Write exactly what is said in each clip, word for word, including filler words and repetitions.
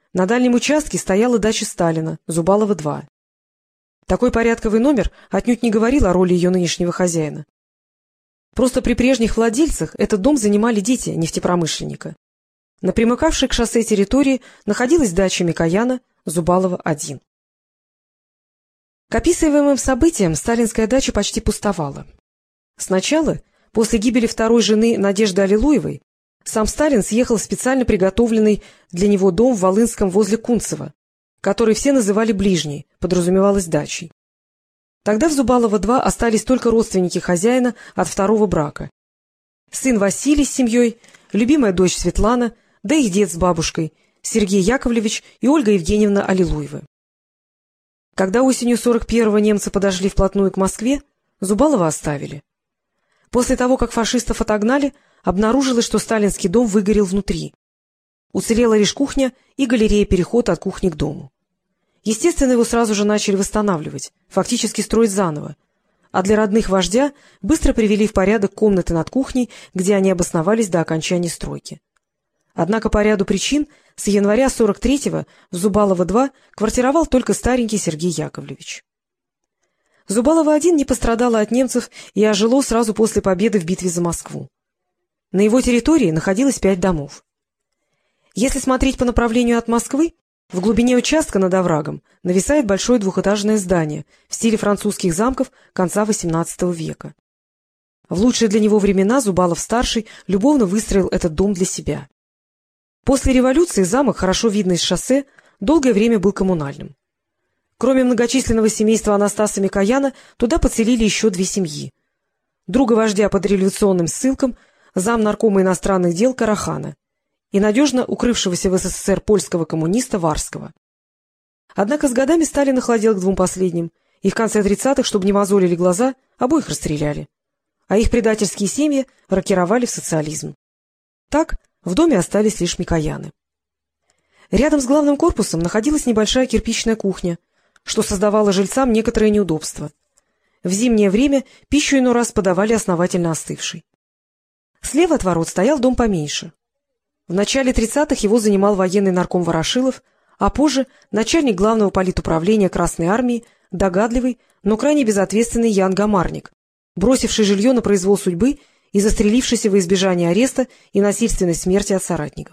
На дальнем участке стояла дача Сталина, Зубалова два. Такой порядковый номер отнюдь не говорил о роли ее нынешнего хозяина. Просто при прежних владельцах этот дом занимали дети нефтепромышленника. На примыкавшей к шоссе территории находилась дача Микояна, Зубалова один. К описываемым событиям сталинская дача почти пустовала. Сначала, после гибели второй жены Надежды Аллилуевой, сам Сталин съехал в специально приготовленный для него дом в Волынском возле Кунцева, который все называли ближней, подразумевалось дачей. Тогда в Зубалово два остались только родственники хозяина от второго брака. Сын Василий с семьей, любимая дочь Светлана, да их дед с бабушкой, Сергей Яковлевич и Ольга Евгеньевна Аллилуевы. Когда осенью сорок первого немцы подошли вплотную к Москве, Зубалово оставили. После того, как фашистов отогнали, обнаружилось, что сталинский дом выгорел внутри. Уцелела лишь кухня и галерея-переход от кухни к дому. Естественно, его сразу же начали восстанавливать, фактически строить заново, а для родных вождя быстро привели в порядок комнаты над кухней, где они обосновались до окончания стройки. Однако по ряду причин с января сорок третьего в Зубалово два квартировал только старенький Сергей Яковлевич. Зубалово один не пострадало от немцев и ожило сразу после победы в битве за Москву. На его территории находилось пять домов. Если смотреть по направлению от Москвы, в глубине участка над оврагом нависает большое двухэтажное здание в стиле французских замков конца восемнадцатого века. В лучшие для него времена Зубалов-старший любовно выстроил этот дом для себя. После революции замок, хорошо видный с шоссе, долгое время был коммунальным. Кроме многочисленного семейства Анастаса Микояна, туда подселили еще две семьи. Друга вождя под революционным ссылком, зам наркома иностранных дел Карахана, и надежно укрывшегося в СССР польского коммуниста Варского. Однако с годами Сталин охладел к двум последним, и в конце тридцатых, чтобы не мозолили глаза, обоих расстреляли, а их предательские семьи рокировали в социализм. Так в доме остались лишь Микояны. Рядом с главным корпусом находилась небольшая кирпичная кухня, что создавало жильцам некоторое неудобство. В зимнее время пищу иной раз подавали основательно остывшей. Слева от ворот стоял дом поменьше. В начале тридцатых его занимал военный нарком Ворошилов, а позже начальник главного политуправления Красной армии, догадливый, но крайне безответственный Ян Гамарник, бросивший жилье на произвол судьбы и застрелившийся во избежание ареста и насильственной смерти от соратников.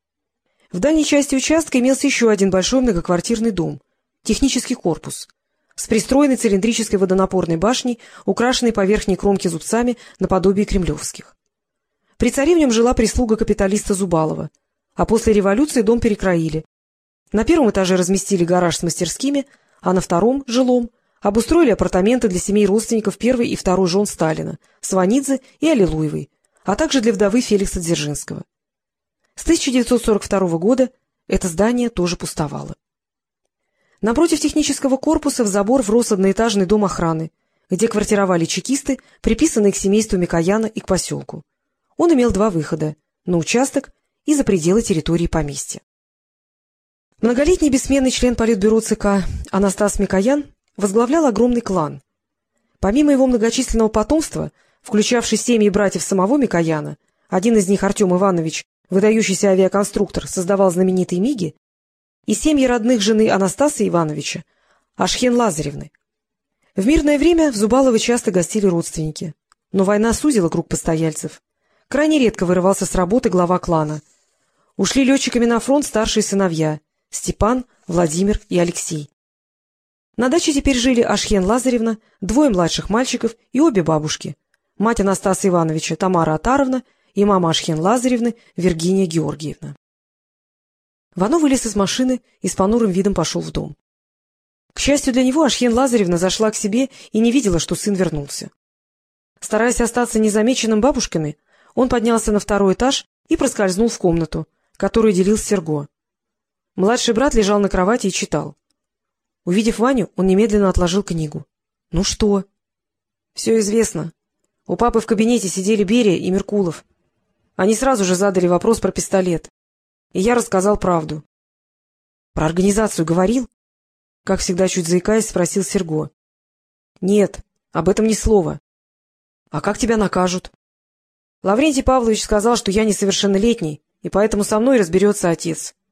В дальней части участка имелся еще один большой многоквартирный дом, технический корпус, с пристроенной цилиндрической водонапорной башней, украшенной по верхней кромке зубцами наподобие кремлевских. При царе в нем жила прислуга капиталиста Зубалова, а после революции дом перекроили. На первом этаже разместили гараж с мастерскими, а на втором, жилом, обустроили апартаменты для семей родственников первой и второй жен Сталина, Сванидзе и Аллилуевой, а также для вдовы Феликса Дзержинского. С тысяча девятьсот сорок второго года это здание тоже пустовало. Напротив технического корпуса в забор врос одноэтажный дом охраны, где квартировали чекисты, приписанные к семейству Микояна и к поселку. Он имел два выхода — на участок и за пределы территории поместья. Многолетний бессменный член политбюро ЦК Анастас Микоян возглавлял огромный клан. Помимо его многочисленного потомства, включавший семьи братьев самого Микояна, один из них, Артем Иванович, выдающийся авиаконструктор, создавал знаменитые МиГи, и семьи родных жены Анастаса Ивановича, Ашхен Лазаревны. В мирное время в Зубалово часто гостили родственники, но война сузила круг постояльцев. Крайне редко вырывался с работы глава клана. Ушли летчиками на фронт старшие сыновья — Степан, Владимир и Алексей. На даче теперь жили Ашхен Лазаревна, двое младших мальчиков и обе бабушки — мать Анастаса Ивановича Тамара Атаровна и мама Ашхен Лазаревны Виргиния Георгиевна. Вано вылез из машины и с понурым видом пошел в дом. К счастью для него, Ашхен Лазаревна зашла к себе и не видела, что сын вернулся. Стараясь остаться незамеченным бабушками, он поднялся на второй этаж и проскользнул в комнату, которую делил с Серго. Младший брат лежал на кровати и читал. Увидев Ваню, он немедленно отложил книгу. — Ну что? — Все известно. У папы в кабинете сидели Берия и Меркулов. Они сразу же задали вопрос про пистолет. И я рассказал правду. — Про организацию говорил? — как всегда чуть заикаясь, спросил Серго. — Нет, об этом ни слова. — А как тебя накажут? Лаврентий Павлович сказал, что я несовершеннолетний, и поэтому со мной разберется отец.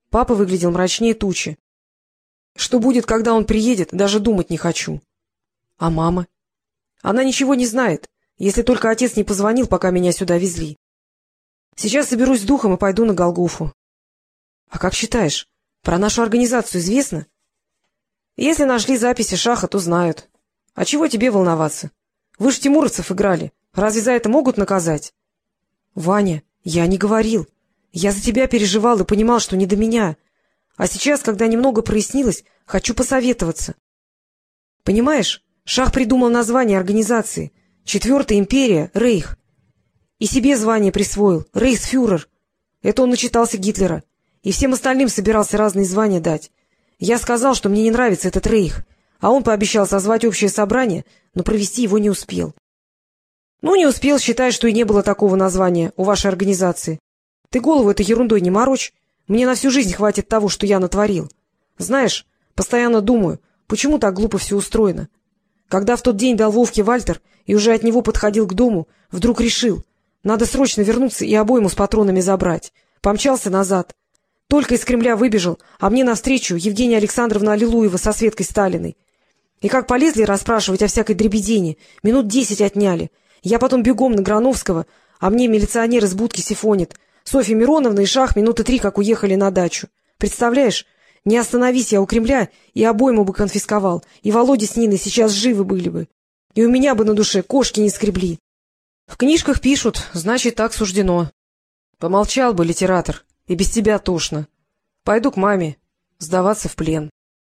Папа выглядел мрачнее тучи. Что будет, когда он приедет, даже думать не хочу. А мама? Она ничего не знает, если только отец не позвонил, пока меня сюда везли. Сейчас соберусь с духом и пойду на Голгофу. А как считаешь, про нашу организацию известно? Если нашли записи Шаха, то знают. А чего тебе волноваться? Вы ж тимуровцев играли. Разве за это могут наказать? Ваня, я не говорил. Я за тебя переживал и понимал, что не до меня. А сейчас, когда немного прояснилось, хочу посоветоваться. Понимаешь, Шах придумал название организации. Четвертая империя, Рейх. И себе звание присвоил, рейхсфюрер. Это он начитался Гитлера. И всем остальным собирался разные звания дать. Я сказал, что мне не нравится этот Рейх, а он пообещал созвать общее собрание, но провести его не успел. Ну, не успел, считай, что и не было такого названия у вашей организации. Ты голову этой ерундой не морочь. Мне на всю жизнь хватит того, что я натворил. Знаешь, постоянно думаю, почему так глупо все устроено. Когда в тот день дал Вовке Вальтер и уже от него подходил к дому, вдруг решил, надо срочно вернуться и обойму с патронами забрать. Помчался назад. Только из Кремля выбежал, а мне навстречу Евгения Александровна Аллилуева со Светкой Сталиной. И как полезли расспрашивать о всякой дребедени, минут десять отняли. Я потом бегом на Грановского, а мне милиционер из будки сифонит. Софья Мироновна и Шах минуты три как уехали на дачу. Представляешь, не остановись я у Кремля, и обойму бы конфисковал, и Володя с Ниной сейчас живы были бы. И у меня бы на душе кошки не скребли. В книжках пишут, значит, так суждено. Помолчал бы, литератор, и без тебя тошно. Пойду к маме сдаваться в плен.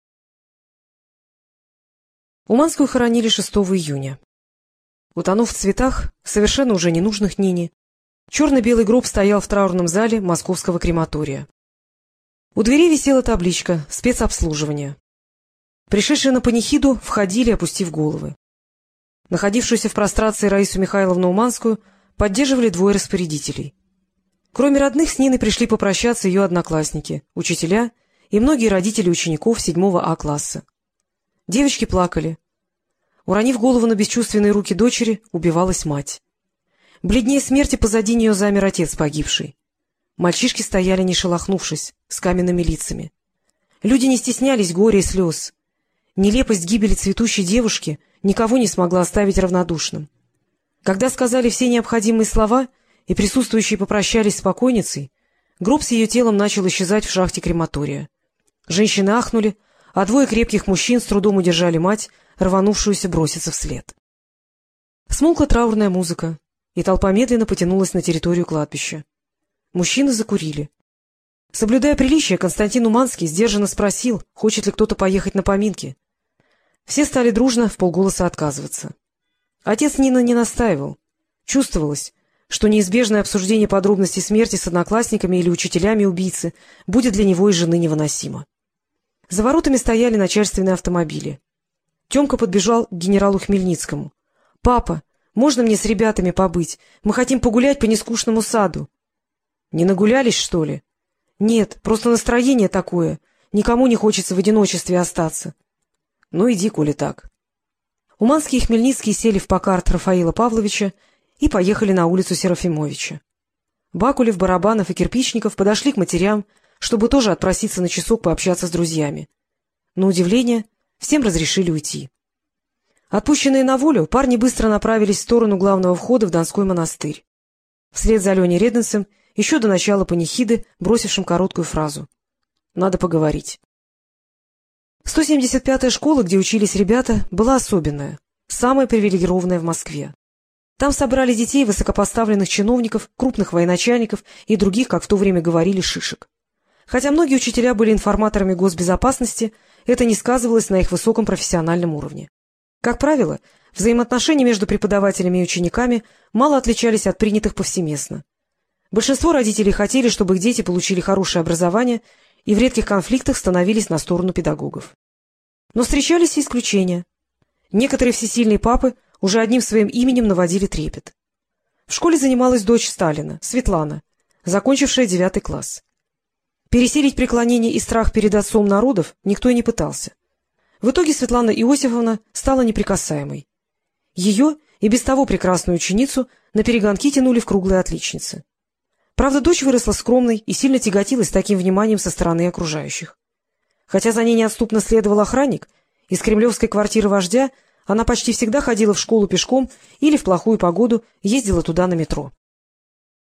Уманскую хоронили шестого июня. Утонув в цветах, совершенно уже ненужных Нине, черно-белый гроб стоял в траурном зале московского крематория. У двери висела табличка «Спецобслуживание». Пришедшие на панихиду входили, опустив головы. Находившуюся в прострации Раису Михайловну Уманскую поддерживали двое распорядителей. Кроме родных, с Ниной пришли попрощаться ее одноклассники, учителя и многие родители учеников седьмого А класса. Девочки плакали. Уронив голову на бесчувственные руки дочери, убивалась мать. Бледнее смерти позади нее замер отец погибший. Мальчишки стояли, не шелохнувшись, с каменными лицами. Люди не стеснялись горя и слез. Нелепость гибели цветущей девушки никого не смогла оставить равнодушным. Когда сказали все необходимые слова и присутствующие попрощались с покойницей, гроб с ее телом начал исчезать в шахте крематория. Женщины ахнули, а двое крепких мужчин с трудом удержали мать, рванувшуюся броситься вслед. Смолкла траурная музыка, и толпа медленно потянулась на территорию кладбища. Мужчины закурили. Соблюдая приличие, Константин Уманский сдержанно спросил, хочет ли кто-то поехать на поминки. Все стали дружно вполголоса отказываться. Отец Нина не настаивал. Чувствовалось, что неизбежное обсуждение подробностей смерти с одноклассниками или учителями убийцы будет для него и жены невыносимо. За воротами стояли начальственные автомобили. Тёмка подбежал к генералу Хмельницкому. — Папа, можно мне с ребятами побыть? Мы хотим погулять по нескучному саду. — Не нагулялись, что ли? — Нет, просто настроение такое. Никому не хочется в одиночестве остаться. — Ну, иди, коли так. Уманский и Хмельницкий сели в Паккарт Рафаила Павловича и поехали на улицу Серафимовича. Бакулев, Барабанов и Кирпичников подошли к матерям, чтобы тоже отпроситься на часок пообщаться с друзьями. На удивление, всем разрешили уйти. Отпущенные на волю, парни быстро направились в сторону главного входа в Донской монастырь. Вслед за Леней Реденцем, еще до начала панихиды, бросившим короткую фразу. Надо поговорить. сто семьдесят пятая школа, где учились ребята, была особенная, самая привилегированная в Москве. Там собрали детей высокопоставленных чиновников, крупных военачальников и других, как в то время говорили, шишек. Хотя многие учителя были информаторами госбезопасности, это не сказывалось на их высоком профессиональном уровне. Как правило, взаимоотношения между преподавателями и учениками мало отличались от принятых повсеместно. Большинство родителей хотели, чтобы их дети получили хорошее образование и в редких конфликтах становились на сторону педагогов. Но встречались и исключения. Некоторые всесильные папы уже одним своим именем наводили трепет. В школе занималась дочь Сталина, Светлана, закончившая девятый класс. Пересилить преклонение и страх перед отцом народов никто и не пытался. В итоге Светлана Иосифовна стала неприкасаемой. Ее и без того прекрасную ученицу на перегонки тянули в круглые отличницы. Правда, дочь выросла скромной и сильно тяготилась таким вниманием со стороны окружающих. Хотя за ней неотступно следовал охранник, из кремлевской квартиры вождя она почти всегда ходила в школу пешком или в плохую погоду ездила туда на метро.